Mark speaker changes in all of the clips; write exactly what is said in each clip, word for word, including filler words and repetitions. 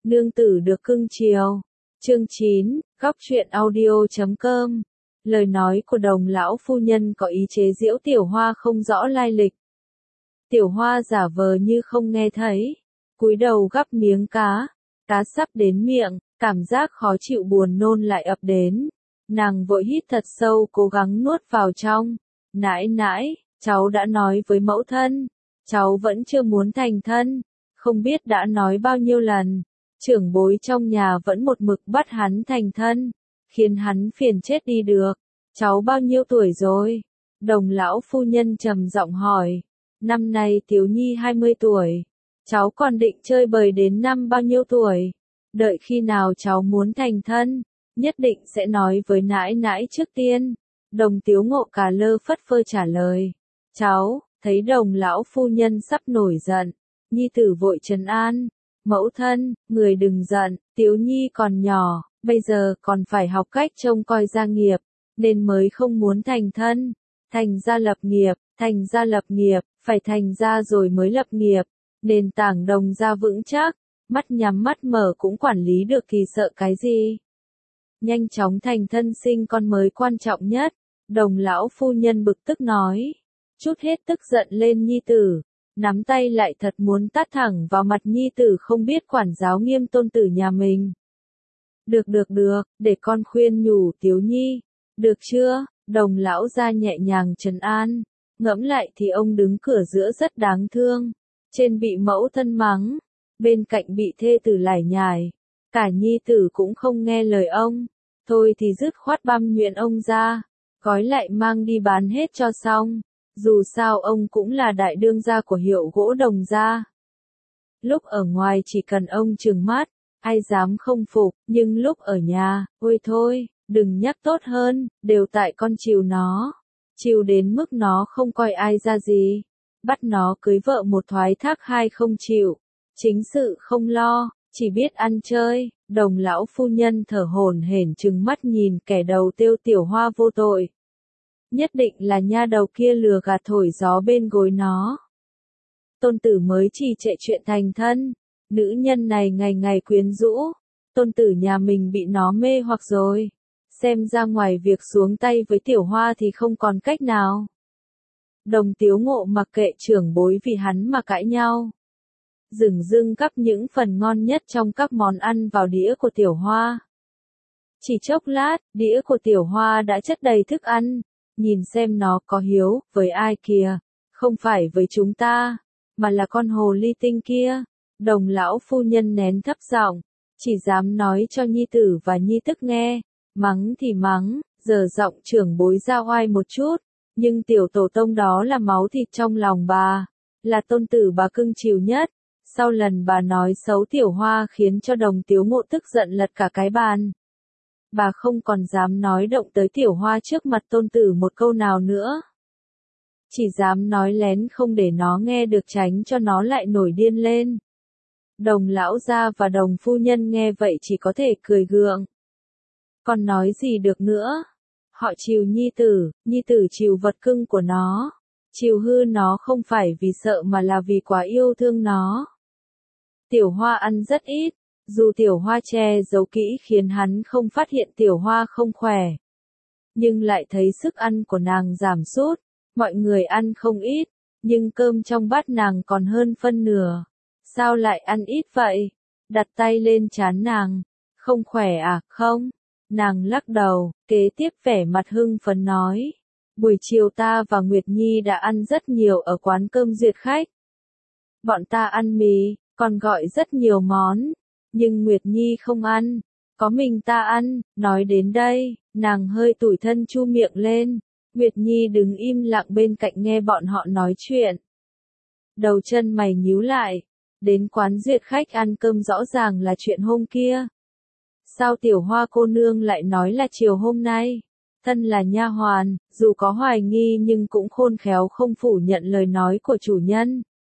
Speaker 1: Nương tử được cưng chiều. Chương chín, góc truyện audio chấm com. Lời nói của Đồng lão phu nhân có ý chế giễu Tiểu Hoa không rõ lai lịch. Tiểu Hoa giả vờ như không nghe thấy, cúi đầu gắp miếng cá, cá sắp đến miệng, cảm giác khó chịu buồn nôn lại ập đến. Nàng vội hít thật sâu cố gắng nuốt vào trong. Nãi nãi, cháu đã nói với mẫu thân, cháu vẫn chưa muốn thành thân, không biết đã nói bao nhiêu lần. Trưởng bối trong nhà vẫn một mực bắt hắn thành thân, khiến hắn phiền chết đi được. Cháu bao nhiêu tuổi rồi? Đồng lão phu nhân trầm giọng hỏi. Năm nay Tiếu Nhi hai mươi tuổi. Cháu còn định chơi bời đến năm bao nhiêu tuổi? Đợi khi nào cháu muốn thành thân, nhất định sẽ nói với nãi nãi trước tiên. Đồng Tiếu Ngộ cà lơ phất phơ trả lời. Cháu, thấy đồng lão phu nhân sắp nổi giận, nhi tử vội trấn an. Mẫu thân, người đừng giận, Tiếu Nhi còn nhỏ, bây giờ còn phải học cách trông coi gia nghiệp, nên mới không muốn thành thân. Thành gia lập nghiệp, thành gia lập nghiệp, phải thành gia rồi mới lập nghiệp, nền tảng đồng gia vững chắc, mắt nhắm mắt mở cũng quản lý được thì sợ cái gì. Nhanh chóng thành thân sinh con mới quan trọng nhất, đồng lão phu nhân bực tức nói, chút hết tức giận lên nhi tử. Nắm tay lại thật muốn tát thẳng vào mặt nhi tử không biết quản giáo nghiêm tôn tử nhà mình. Được được được, để con khuyên nhủ Tiếu Nhi. Được chưa? Đồng lão ra nhẹ nhàng trấn an. Ngẫm lại thì ông đứng cửa giữa rất đáng thương. Trên bị mẫu thân mắng, bên cạnh bị thê tử lải nhải. Cả nhi tử cũng không nghe lời ông. Thôi thì dứt khoát băm nhuyễn ông ra, gói lại mang đi bán hết cho xong. Dù sao ông cũng là đại đương gia của hiệu gỗ Đồng gia. Lúc ở ngoài chỉ cần ông trừng mắt, ai dám không phục, nhưng lúc ở nhà, ôi thôi, đừng nhắc tốt hơn, đều tại con chiều nó. Chiều đến mức nó không coi ai ra gì. Bắt nó cưới vợ một thoái thác hai không chịu. Chính sự không lo, chỉ biết ăn chơi. Đồng lão phu nhân thở hổn hển trừng mắt nhìn kẻ đầu tiêu Tiểu Hoa vô tội. Nhất định là nha đầu kia lừa gạt thổi gió bên gối nó. Tôn tử mới chỉ trệ chuyện thành thân, nữ nhân này ngày ngày quyến rũ, tôn tử nhà mình bị nó mê hoặc rồi. Xem ra ngoài việc xuống tay với Tiểu Hoa thì không còn cách nào. Đồng Tiếu Ngộ mặc kệ trưởng bối vì hắn mà cãi nhau. Dửng dưng gắp những phần ngon nhất trong các món ăn vào đĩa của Tiểu Hoa. Chỉ chốc lát, đĩa của Tiểu Hoa đã chất đầy thức ăn. Nhìn xem nó có hiếu, với ai kìa, không phải với chúng ta, mà là con hồ ly tinh kia. Đồng lão phu nhân nén thấp giọng, chỉ dám nói cho nhi tử và nhi tức nghe, mắng thì mắng, giờ giọng trưởng bối ra oai một chút, nhưng tiểu tổ tông đó là máu thịt trong lòng bà, là tôn tử bà cưng chiều nhất. Sau lần bà nói xấu Tiểu Hoa khiến cho Đồng Tiếu Ngộ tức giận lật cả cái bàn. Bà không còn dám nói động tới Tiểu Hoa trước mặt tôn tử một câu nào nữa. Chỉ dám nói lén không để nó nghe được tránh cho nó lại nổi điên lên. Đồng lão gia và đồng phu nhân nghe vậy chỉ có thể cười gượng. Còn nói gì được nữa? Họ chiều nhi tử, nhi tử chiều vật cưng của nó. Chiều hư nó không phải vì sợ mà là vì quá yêu thương nó. Tiểu Hoa ăn rất ít. Dù Tiểu Hoa che giấu kỹ khiến hắn không phát hiện Tiểu Hoa không khỏe. Nhưng lại thấy sức ăn của nàng giảm sút, mọi người ăn không ít, nhưng cơm trong bát nàng còn hơn phân nửa. Sao lại ăn ít vậy? Đặt tay lên trán nàng. Không khỏe à, không? Nàng lắc đầu, kế tiếp vẻ mặt hưng phấn nói. Buổi chiều ta và Nguyệt Nhi đã ăn rất nhiều ở quán cơm duyệt khách. Bọn ta ăn mì, còn gọi rất nhiều món. Nhưng Nguyệt Nhi không ăn, có mình ta ăn. Nói đến đây, nàng hơi tủi thân chu miệng lên. Nguyệt Nhi đứng im lặng bên cạnh nghe bọn họ nói chuyện. Đầu chân mày nhíu lại, đến quán duyệt khách ăn cơm rõ ràng là chuyện hôm kia. Sao Tiểu Hoa cô nương lại nói là chiều hôm nay? Thân là nha hoàn, dù có hoài nghi nhưng cũng khôn khéo không phủ nhận lời nói của chủ nhân.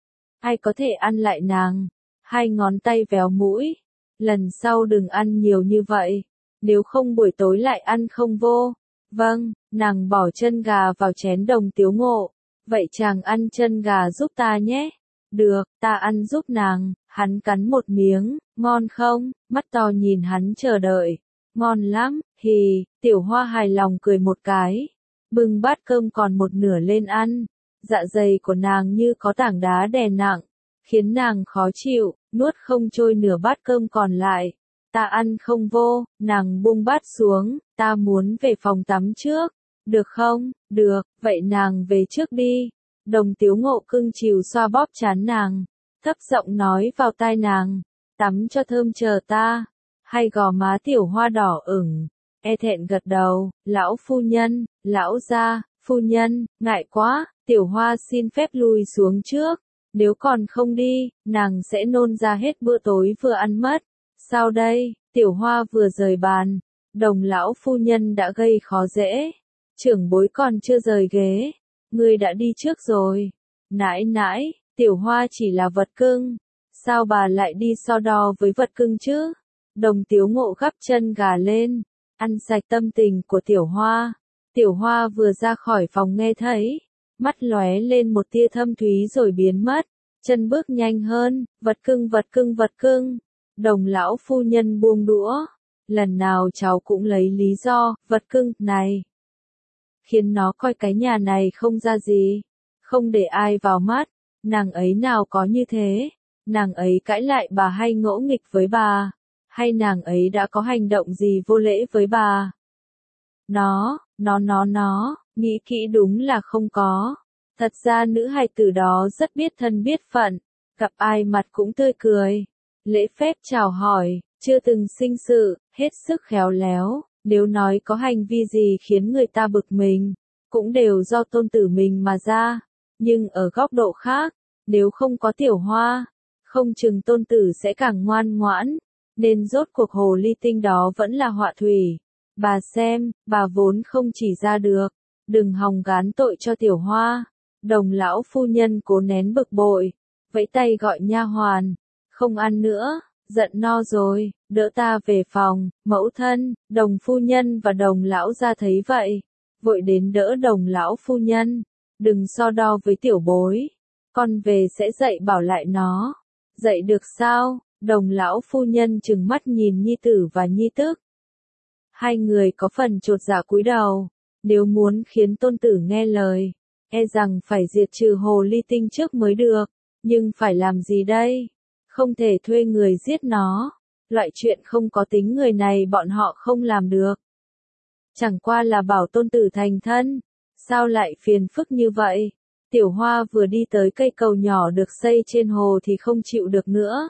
Speaker 1: Ai có thể ăn lại nàng? Hai ngón tay véo mũi. Lần sau đừng ăn nhiều như vậy, nếu không buổi tối lại ăn không vô. Vâng, nàng bỏ chân gà vào chén Đồng Tiếu Ngộ. Vậy chàng ăn chân gà giúp ta nhé. được, ta ăn giúp nàng, hắn cắn một miếng, ngon không, mắt to nhìn hắn chờ đợi, ngon lắm, hì, Tiểu Hoa hài lòng cười một cái, bưng bát cơm còn một nửa lên ăn, dạ dày của nàng như có tảng đá đè nặng, khiến nàng khó chịu, nuốt không trôi nửa bát cơm còn lại. Ta ăn không vô, nàng buông bát xuống, ta muốn về phòng tắm trước, được không, được, vậy nàng về trước đi. Đồng Tiếu Ngộ cưng chiều xoa bóp trán nàng, thấp giọng nói vào tai nàng, tắm cho thơm chờ ta, hay gò má Tiểu Hoa đỏ ửng, e thẹn gật đầu, lão phu nhân, lão gia, phu nhân, ngại quá, Tiểu Hoa xin phép lui xuống trước, nếu còn không đi, nàng sẽ nôn ra hết bữa tối vừa ăn mất. Sao đây, Tiểu Hoa vừa rời bàn, Đồng lão phu nhân đã gây khó dễ, trưởng bối còn chưa rời ghế, ngươi đã đi trước rồi. Nãi nãi, Tiểu Hoa chỉ là vật cưng, sao bà lại đi so đo với vật cưng chứ? Đồng Tiếu Ngộ gắp chân gà lên, ăn sạch tâm tình của Tiểu Hoa. Tiểu Hoa vừa ra khỏi phòng nghe thấy, mắt lóe lên một tia thâm thúy rồi biến mất, chân bước nhanh hơn, vật cưng vật cưng vật cưng. Đồng lão phu nhân buông đũa, lần nào cháu cũng lấy lý do, vật cưng, này. Khiến nó coi cái nhà này không ra gì, không để ai vào mắt, nàng ấy nào có như thế, nàng ấy cãi lại bà hay ngỗ nghịch với bà, hay nàng ấy đã có hành động gì vô lễ với bà. Nó, nó nó nó, nghĩ kỹ đúng là không có. Thật ra nữ hài tử đó rất biết thân biết phận, gặp ai mặt cũng tươi cười, lễ phép chào hỏi, chưa từng sinh sự, hết sức khéo léo, nếu nói có hành vi gì khiến người ta bực mình, cũng đều do tôn tử mình mà ra, nhưng ở góc độ khác, nếu không có Tiểu Hoa, không chừng tôn tử sẽ càng ngoan ngoãn, nên rốt cuộc hồ ly tinh đó vẫn là họa thủy. Bà xem, bà vốn không chỉ ra được, đừng hòng gán tội cho Tiểu Hoa. Đồng lão phu nhân cố nén bực bội, vẫy tay gọi nha hoàn, không ăn nữa, giận no rồi, đỡ ta về phòng. Mẫu thân, Đồng phu nhân và Đồng lão gia thấy vậy, vội đến đỡ Đồng lão phu nhân, đừng so đo với tiểu bối, con về sẽ dạy bảo lại nó. Dạy được sao? Đồng lão phu nhân trừng mắt nhìn nhi tử và nhi tức. Hai người có phần chột dạ cúi đầu, nếu muốn khiến tôn tử nghe lời, e rằng phải diệt trừ hồ ly tinh trước mới được, nhưng phải làm gì đây? Không thể thuê người giết nó, loại chuyện không có tính người này bọn họ không làm được. Chẳng qua là bảo tôn tử thành thân, sao lại phiền phức như vậy? Tiểu Hoa vừa đi tới cây cầu nhỏ được xây trên hồ thì không chịu được nữa.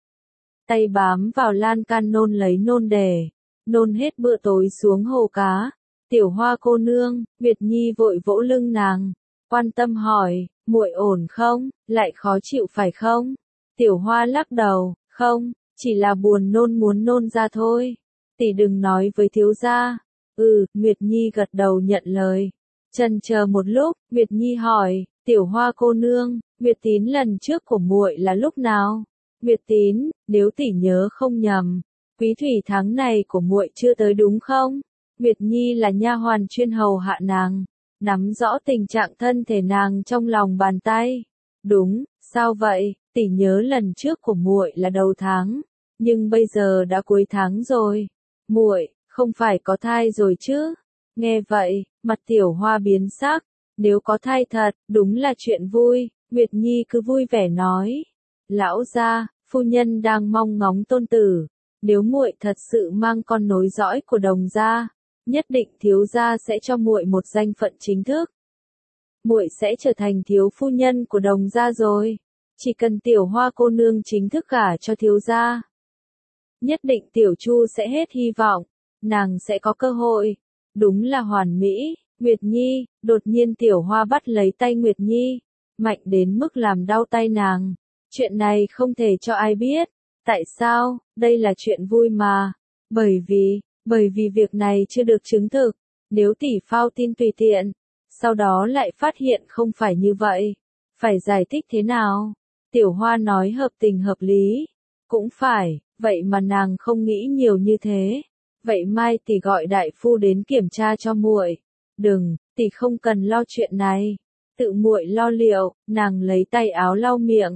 Speaker 1: Tay bám vào lan can nôn lấy nôn để, nôn hết bữa tối xuống hồ cá. Tiểu Hoa cô nương, Nguyệt Nhi vội vỗ lưng nàng, quan tâm hỏi, muội ổn không, lại khó chịu phải không? Tiểu Hoa lắc đầu, không, chỉ là buồn nôn muốn nôn ra thôi. Tỷ đừng nói với thiếu gia. Ừ, Nguyệt Nhi gật đầu nhận lời. Chần chờ một lúc, Nguyệt Nhi hỏi, Tiểu Hoa cô nương, Nguyệt Tín lần trước của muội là lúc nào? Nguyệt Tín, nếu tỷ nhớ không nhầm, quý thủy tháng này của muội chưa tới đúng không? Nguyệt Nhi là nha hoàn chuyên hầu hạ nàng, nắm rõ tình trạng thân thể nàng trong lòng bàn tay. Đúng, sao vậy? Tỷ nhớ lần trước của muội là đầu tháng, nhưng bây giờ đã cuối tháng rồi. Muội không phải có thai rồi chứ? Nghe vậy, mặt Tiểu Hoa biến sắc, nếu có thai thật, đúng là chuyện vui. Nguyệt Nhi cứ vui vẻ nói, lão gia, phu nhân đang mong ngóng tôn tử, nếu muội thật sự mang con nối dõi của Đồng gia, nhất định thiếu gia sẽ cho muội một danh phận chính thức. Muội sẽ trở thành thiếu phu nhân của Đồng gia rồi, chỉ cần Tiểu Hoa cô nương chính thức gả cho thiếu gia, nhất định Tiểu Chu sẽ hết hy vọng, nàng sẽ có cơ hội. Đúng là hoàn mỹ. Nguyệt Nhi, đột nhiên Tiểu Hoa bắt lấy tay Nguyệt Nhi, mạnh đến mức làm đau tay nàng. Chuyện này không thể cho ai biết. Tại sao? Đây là chuyện vui mà. Bởi vì, bởi vì việc này chưa được chứng thực. Nếu tỷ phao tin tùy tiện, sau đó lại phát hiện không phải như vậy, phải giải thích thế nào? Tiểu Hoa nói hợp tình hợp lý. Cũng phải, vậy mà nàng không nghĩ nhiều như thế. Vậy mai tỷ gọi đại phu đến kiểm tra cho muội. Đừng, tỷ không cần lo chuyện này, tự muội lo liệu. Nàng lấy tay áo lau miệng,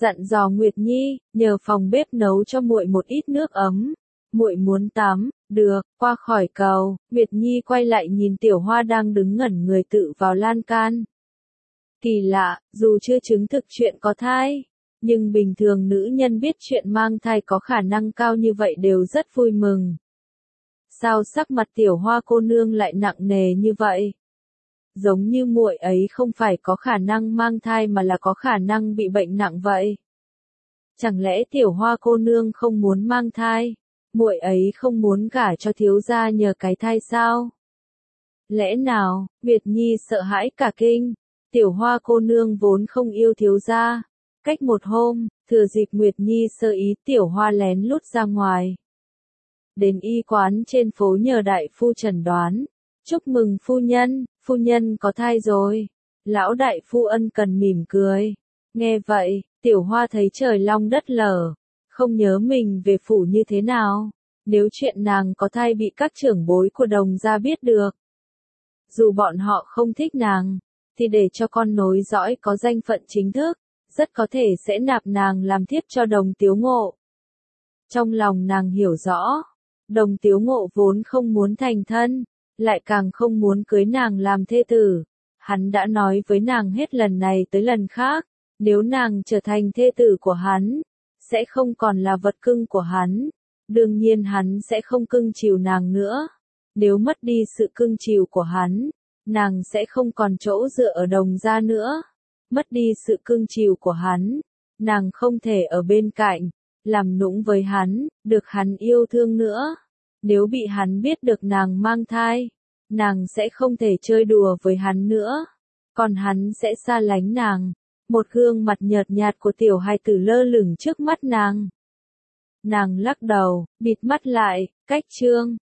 Speaker 1: dặn dò Nguyệt Nhi, nhờ phòng bếp nấu cho muội một ít nước ấm. Muội muốn tắm, được, qua khỏi cầu, Nguyệt Nhi quay lại nhìn Tiểu Hoa đang đứng ngẩn người tự vào lan can. Kỳ lạ, dù chưa chứng thực chuyện có thai, nhưng bình thường nữ nhân biết chuyện mang thai có khả năng cao như vậy đều rất vui mừng. Sao sắc mặt Tiểu Hoa cô nương lại nặng nề như vậy? Giống như muội ấy không phải có khả năng mang thai mà là có khả năng bị bệnh nặng vậy. Chẳng lẽ Tiểu Hoa cô nương không muốn mang thai? Muội ấy không muốn gả cho thiếu gia nhờ cái thai sao? Lẽ nào? Nguyệt Nhi sợ hãi cả kinh. Tiểu Hoa cô nương vốn không yêu thiếu gia. Cách một hôm, thừa dịp Nguyệt Nhi sơ ý, Tiểu Hoa lén lút ra ngoài. Đến y quán trên phố nhờ đại phu chẩn đoán. Chúc mừng phu nhân, phu nhân có thai rồi. Lão đại phu ân cần mỉm cười. Nghe vậy, Tiểu Hoa thấy trời long đất lở. Không nhớ mình về phủ như thế nào. Nếu chuyện nàng có thai bị các trưởng bối của Đồng gia biết được. Dù bọn họ không thích nàng, thì để cho con nối dõi có danh phận chính thức, rất có thể sẽ nạp nàng làm thiếp cho Đồng Tiếu Ngộ. Trong lòng nàng hiểu rõ, Đồng Tiếu Ngộ vốn không muốn thành thân, lại càng không muốn cưới nàng làm thê tử. Hắn đã nói với nàng hết lần này tới lần khác, nếu nàng trở thành thê tử của hắn, sẽ không còn là vật cưng của hắn. Đương nhiên hắn sẽ không cưng chiều nàng nữa. Nếu mất đi sự cưng chiều của hắn, nàng sẽ không còn chỗ dựa ở Đồng gia nữa. Mất đi sự cưng chiều của hắn, nàng không thể ở bên cạnh, làm nũng với hắn, được hắn yêu thương nữa. Nếu bị hắn biết được nàng mang thai, nàng sẽ không thể chơi đùa với hắn nữa. Còn hắn sẽ xa lánh nàng. Một gương mặt nhợt nhạt của tiểu hài tử lơ lửng trước mắt nàng. Nàng lắc đầu, bịt mắt lại, cách chương.